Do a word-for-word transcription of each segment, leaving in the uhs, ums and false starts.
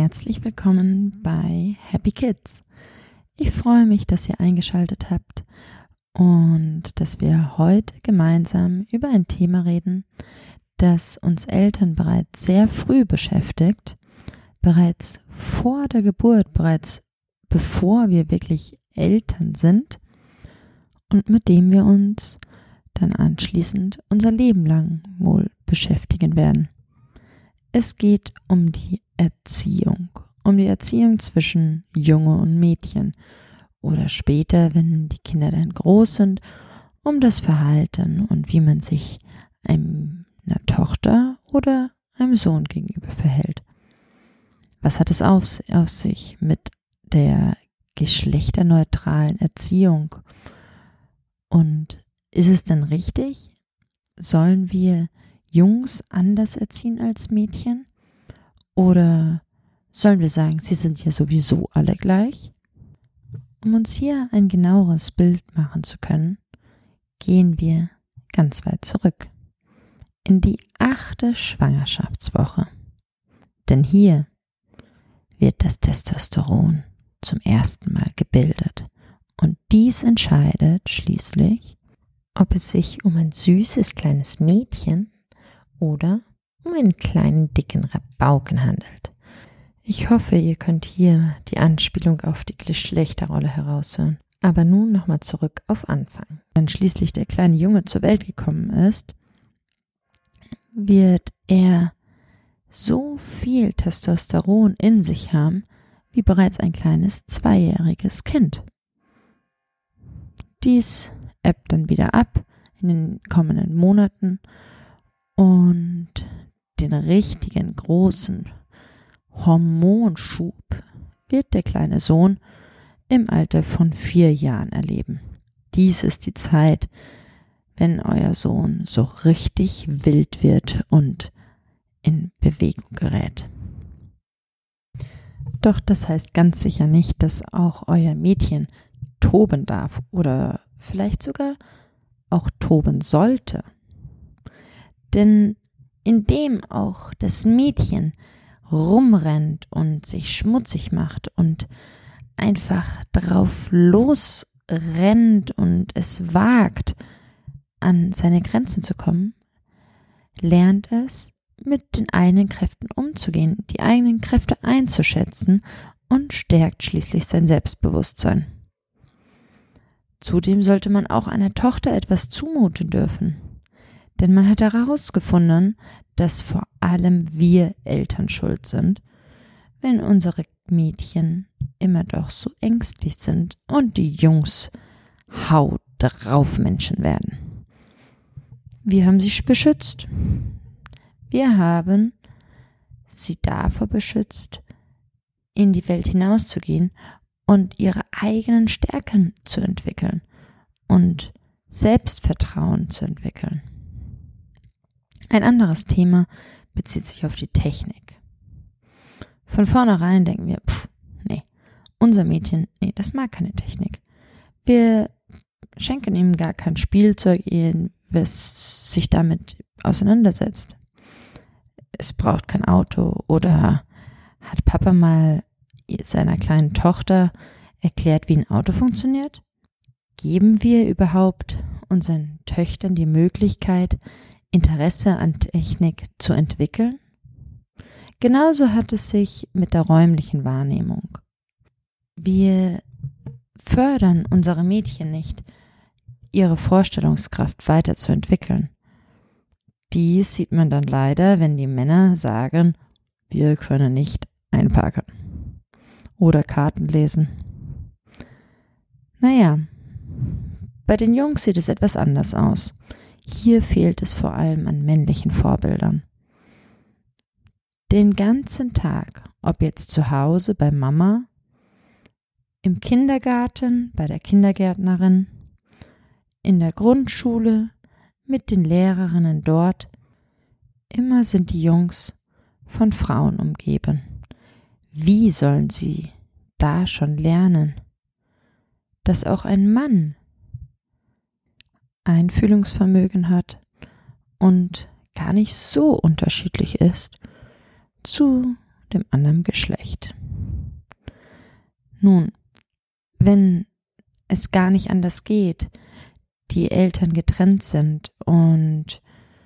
Herzlich willkommen bei Happy Kids. Ich freue mich, dass ihr eingeschaltet habt und dass wir heute gemeinsam über ein Thema reden, das uns Eltern bereits sehr früh beschäftigt, bereits vor der Geburt, bereits bevor wir wirklich Eltern sind und mit dem wir uns dann anschließend unser Leben lang wohl beschäftigen werden. Es geht um die Erziehung, um die Erziehung zwischen Junge und Mädchen oder später, wenn die Kinder dann groß sind, um das Verhalten und wie man sich einer Tochter oder einem Sohn gegenüber verhält. Was hat es auf, auf sich mit der geschlechterneutralen Erziehung? Und ist es denn richtig? Sollen wir Jungs anders erziehen als Mädchen? Oder sollen wir sagen, sie sind ja sowieso alle gleich? Um uns hier ein genaueres Bild machen zu können, gehen wir ganz weit zurück. In die achte Schwangerschaftswoche. Denn hier wird das Testosteron zum ersten Mal gebildet. Und dies entscheidet schließlich, ob es sich um ein süßes kleines Mädchen oder um einen kleinen dicken Rabauken handelt. Ich hoffe, ihr könnt hier die Anspielung auf die Geschlechterrolle heraushören. Aber nun nochmal zurück auf Anfang. Wenn schließlich der kleine Junge zur Welt gekommen ist, wird er so viel Testosteron in sich haben, wie bereits ein kleines zweijähriges Kind. Dies ebbt dann wieder ab in den kommenden Monaten und den richtigen großen Hormonschub wird der kleine Sohn im Alter von vier Jahren erleben. Dies ist die Zeit, wenn euer Sohn so richtig wild wird und in Bewegung gerät. Doch das heißt ganz sicher nicht, dass auch euer Mädchen toben darf oder vielleicht sogar auch toben sollte. Denn indem auch das Mädchen rumrennt und sich schmutzig macht und einfach drauf losrennt und es wagt, an seine Grenzen zu kommen, lernt es, mit den eigenen Kräften umzugehen, die eigenen Kräfte einzuschätzen und stärkt schließlich sein Selbstbewusstsein. Zudem sollte man auch einer Tochter etwas zumuten dürfen, denn man hat herausgefunden, dass vor allem wir Eltern schuld sind, wenn unsere Mädchen immer doch so ängstlich sind und die Jungs Haut drauf Menschen werden. Wir haben sie beschützt. Wir haben sie davor beschützt, in die Welt hinauszugehen und ihre eigenen Stärken zu entwickeln und Selbstvertrauen zu entwickeln. Ein anderes Thema bezieht sich auf die Technik. Von vornherein denken wir, pff, nee, unser Mädchen, nee, das mag keine Technik. Wir schenken ihm gar kein Spielzeug, was sich damit auseinandersetzt. Es braucht kein Auto oder hat Papa mal seiner kleinen Tochter erklärt, wie ein Auto funktioniert? Geben wir überhaupt unseren Töchtern die Möglichkeit, Interesse an Technik zu entwickeln? Genauso hat es sich mit der räumlichen Wahrnehmung. Wir fördern unsere Mädchen nicht, ihre Vorstellungskraft weiterzuentwickeln. Dies sieht man dann leider, wenn die Männer sagen, wir können nicht einparken oder Karten lesen. Naja, bei den Jungs sieht es etwas anders aus. Hier fehlt es vor allem an männlichen Vorbildern. Den ganzen Tag, ob jetzt zu Hause bei Mama, im Kindergarten, bei der Kindergärtnerin, in der Grundschule, mit den Lehrerinnen dort, immer sind die Jungs von Frauen umgeben. Wie sollen sie da schon lernen, dass auch ein Mann Einfühlungsvermögen hat und gar nicht so unterschiedlich ist zu dem anderen Geschlecht. Nun, wenn es gar nicht anders geht, die Eltern getrennt sind und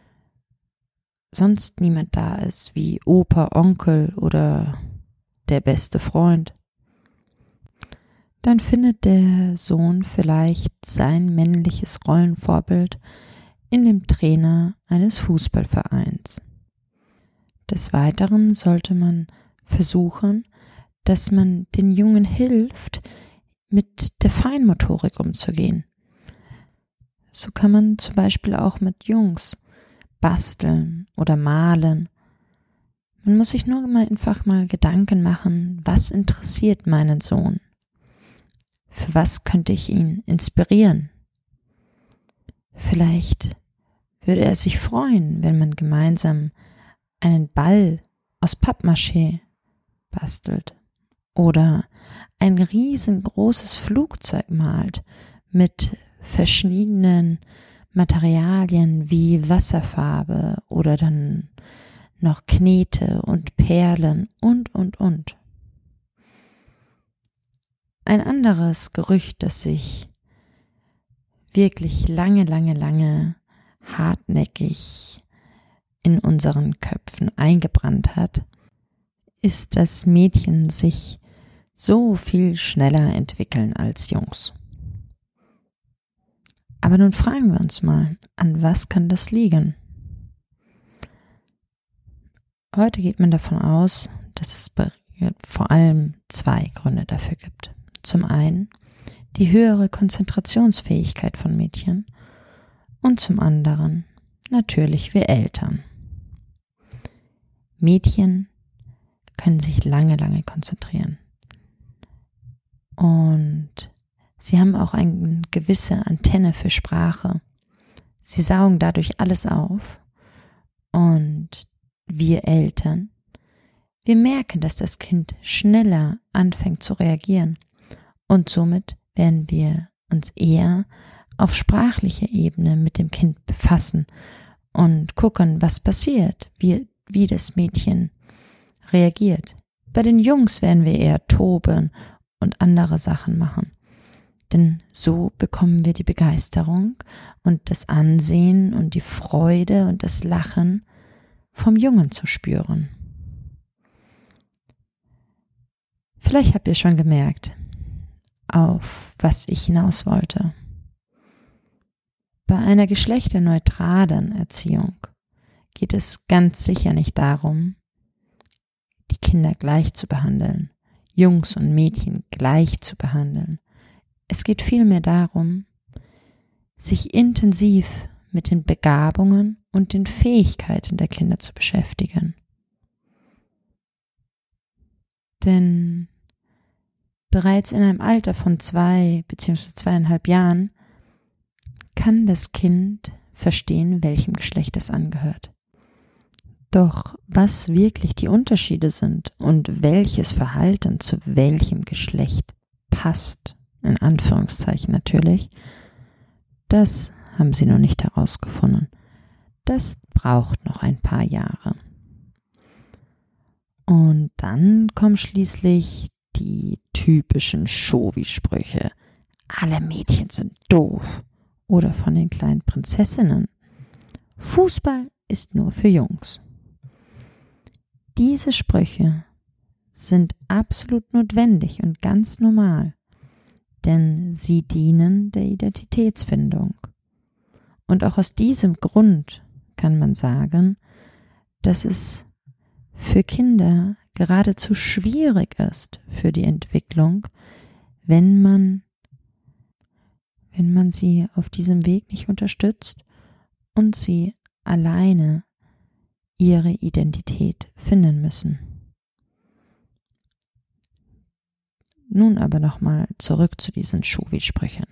sonst niemand da ist, wie Opa, Onkel oder der beste Freund, dann findet der Sohn vielleicht sein männliches Rollenvorbild in dem Trainer eines Fußballvereins. Des Weiteren sollte man versuchen, dass man den Jungen hilft, mit der Feinmotorik umzugehen. So kann man zum Beispiel auch mit Jungs basteln oder malen. Man muss sich nur mal einfach mal Gedanken machen, was interessiert meinen Sohn? Für was könnte ich ihn inspirieren? Vielleicht würde er sich freuen, wenn man gemeinsam einen Ball aus Pappmaché bastelt oder ein riesengroßes Flugzeug malt mit verschiedenen Materialien wie Wasserfarbe oder dann noch Knete und Perlen und, und, und. Ein anderes Gerücht, das sich wirklich lange, lange, lange hartnäckig in unseren Köpfen eingebrannt hat, ist, dass Mädchen sich so viel schneller entwickeln als Jungs. Aber nun fragen wir uns mal, an was kann das liegen? Heute geht man davon aus, dass es vor allem zwei Gründe dafür gibt. Zum einen die höhere Konzentrationsfähigkeit von Mädchen und zum anderen natürlich wir Eltern. Mädchen können sich lange, lange konzentrieren und sie haben auch eine gewisse Antenne für Sprache. Sie saugen dadurch alles auf und wir Eltern, wir merken, dass das Kind schneller anfängt zu reagieren und somit werden wir uns eher auf sprachlicher Ebene mit dem Kind befassen und gucken, was passiert, wie, wie das Mädchen reagiert. Bei den Jungs werden wir eher toben und andere Sachen machen. Denn so bekommen wir die Begeisterung und das Ansehen und die Freude und das Lachen vom Jungen zu spüren. Vielleicht habt ihr schon gemerkt, auf was ich hinaus wollte. Bei einer geschlechterneutralen Erziehung geht es ganz sicher nicht darum, die Kinder gleich zu behandeln, Jungs und Mädchen gleich zu behandeln. Es geht vielmehr darum, sich intensiv mit den Begabungen und den Fähigkeiten der Kinder zu beschäftigen. Denn bereits in einem Alter von zwei bzw. zweieinhalb Jahren kann das Kind verstehen, welchem Geschlecht es angehört. Doch was wirklich die Unterschiede sind und welches Verhalten zu welchem Geschlecht passt, in Anführungszeichen natürlich, das haben sie noch nicht herausgefunden. Das braucht noch ein paar Jahre. Und dann kommen schließlich die typischen Shovi-Sprüche. Alle Mädchen sind doof. Oder von den kleinen Prinzessinnen. Fußball ist nur für Jungs. Diese Sprüche sind absolut notwendig und ganz normal, denn sie dienen der Identitätsfindung. Und auch aus diesem Grund kann man sagen, dass es für Kinder geradezu schwierig ist für die Entwicklung, wenn man, wenn man sie auf diesem Weg nicht unterstützt und sie alleine ihre Identität finden müssen. Nun aber nochmal zurück zu diesen Shovi-Sprüchen.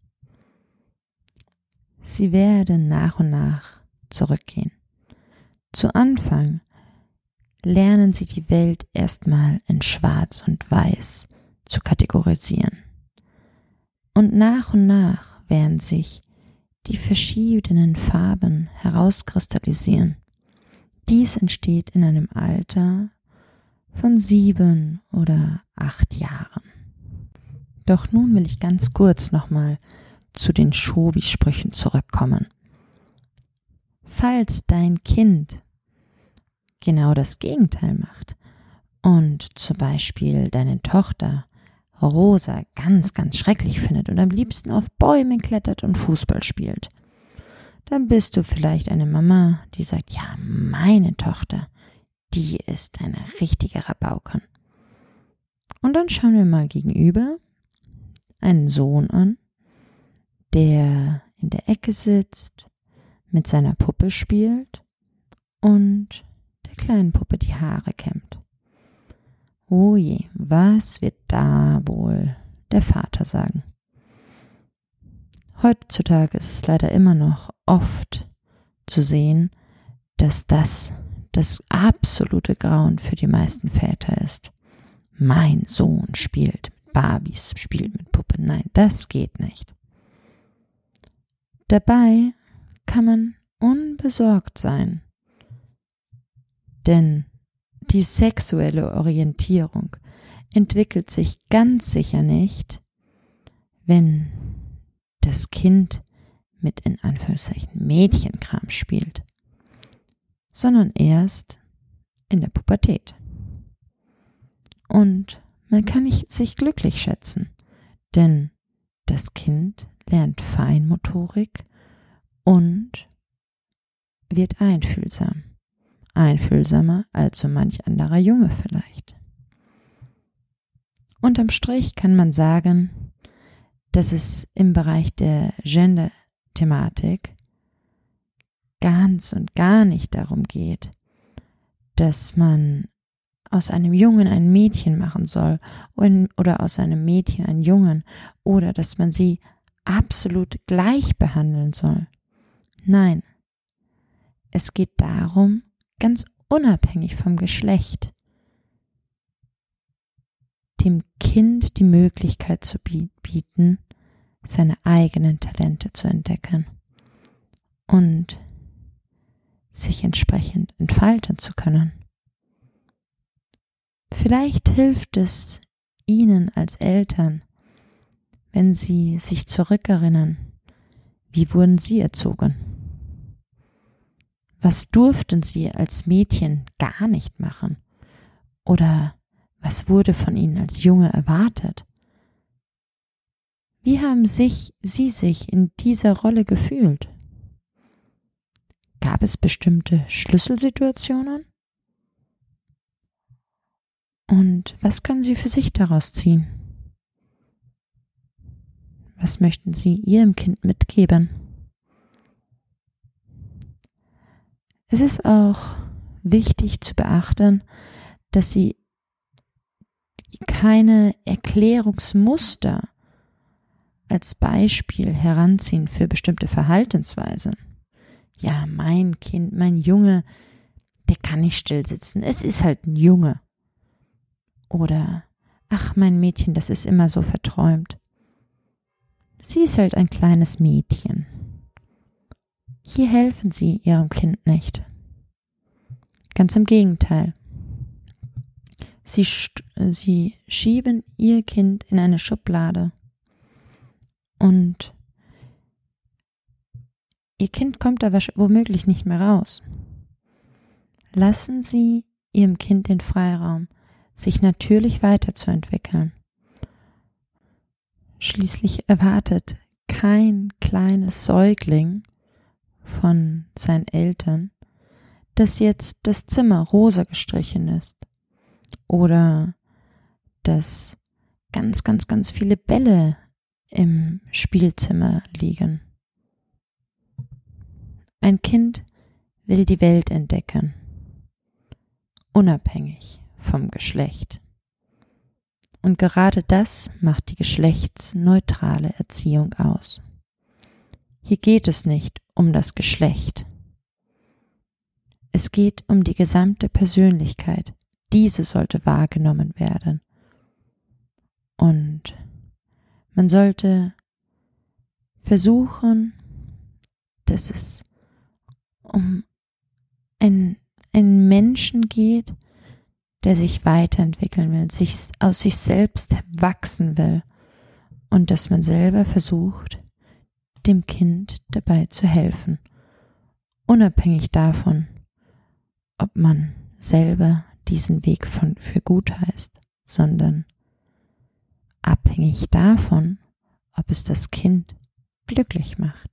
Sie werden nach und nach zurückgehen. Zu Anfang lernen sie die Welt erstmal in Schwarz und Weiß zu kategorisieren. Und nach und nach werden sich die verschiedenen Farben herauskristallisieren. Dies entsteht in einem Alter von sieben oder acht Jahren. Doch nun will ich ganz kurz nochmal zu den Shovi-Sprüchen zurückkommen. Falls dein Kind genau das Gegenteil macht und zum Beispiel deine Tochter Rosa ganz, ganz schrecklich findet und am liebsten auf Bäume klettert und Fußball spielt, dann bist du vielleicht eine Mama, die sagt, ja, meine Tochter, die ist eine richtige Rabauken. Und dann schauen wir mal gegenüber einen Sohn an, der in der Ecke sitzt, mit seiner Puppe spielt und der kleinen Puppe die Haare kämmt. Oh je, was wird da wohl der Vater sagen? Heutzutage ist es leider immer noch oft zu sehen, dass das das absolute Grauen für die meisten Väter ist. Mein Sohn spielt mit Barbies, spielt mit Puppen. Nein, das geht nicht. Dabei kann man unbesorgt sein, denn die sexuelle Orientierung entwickelt sich ganz sicher nicht, wenn das Kind mit in Anführungszeichen Mädchenkram spielt, sondern erst in der Pubertät. Und man kann nicht sich glücklich schätzen, denn das Kind lernt Feinmotorik und wird einfühlsam. Einfühlsamer als so manch anderer Junge vielleicht. Unterm Strich kann man sagen, dass es im Bereich der Gender-Thematik ganz und gar nicht darum geht, dass man aus einem Jungen ein Mädchen machen soll oder aus einem Mädchen einen Jungen oder dass man sie absolut gleich behandeln soll. Nein, es geht darum, ganz unabhängig vom Geschlecht, dem Kind die Möglichkeit zu bieten, seine eigenen Talente zu entdecken und sich entsprechend entfalten zu können. Vielleicht hilft es Ihnen als Eltern, wenn Sie sich zurückerinnern, wie wurden Sie erzogen? Was durften Sie als Mädchen gar nicht machen? Oder was wurde von Ihnen als Junge erwartet? Wie haben sich Sie sich in dieser Rolle gefühlt? Gab es bestimmte Schlüsselsituationen? Und was können Sie für sich daraus ziehen? Was möchten Sie Ihrem Kind mitgeben? Es ist auch wichtig zu beachten, dass Sie keine Erklärungsmuster als Beispiel heranziehen für bestimmte Verhaltensweisen. Ja, mein Kind, mein Junge, der kann nicht still sitzen. Es ist halt ein Junge. Oder, ach, mein Mädchen, das ist immer so verträumt. Sie ist halt ein kleines Mädchen. Hier helfen Sie Ihrem Kind nicht. Ganz im Gegenteil. Sie, sie schieben Ihr Kind in eine Schublade und Ihr Kind kommt da womöglich nicht mehr raus. Lassen Sie Ihrem Kind den Freiraum, sich natürlich weiterzuentwickeln. Schließlich erwartet kein kleines Säugling von seinen Eltern, dass jetzt das Zimmer rosa gestrichen ist oder dass ganz, ganz, ganz viele Bälle im Spielzimmer liegen. Ein Kind will die Welt entdecken, unabhängig vom Geschlecht. Und gerade das macht die geschlechtsneutrale Erziehung aus. Hier geht es nicht um das Geschlecht. Es geht um die gesamte Persönlichkeit. Diese sollte wahrgenommen werden. Und man sollte versuchen, dass es um einen, einen Menschen geht, der sich weiterentwickeln will, sich aus sich selbst wachsen will und dass man selber versucht, dem Kind dabei zu helfen, unabhängig davon, ob man selber diesen Weg von für gut heißt, sondern abhängig davon, ob es das Kind glücklich macht.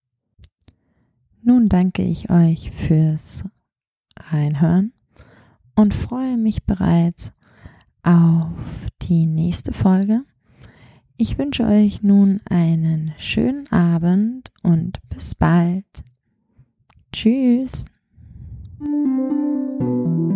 Nun danke ich euch fürs Reinhören und freue mich bereits auf die nächste Folge. Ich wünsche euch nun einen schönen Abend und bis bald. Tschüss.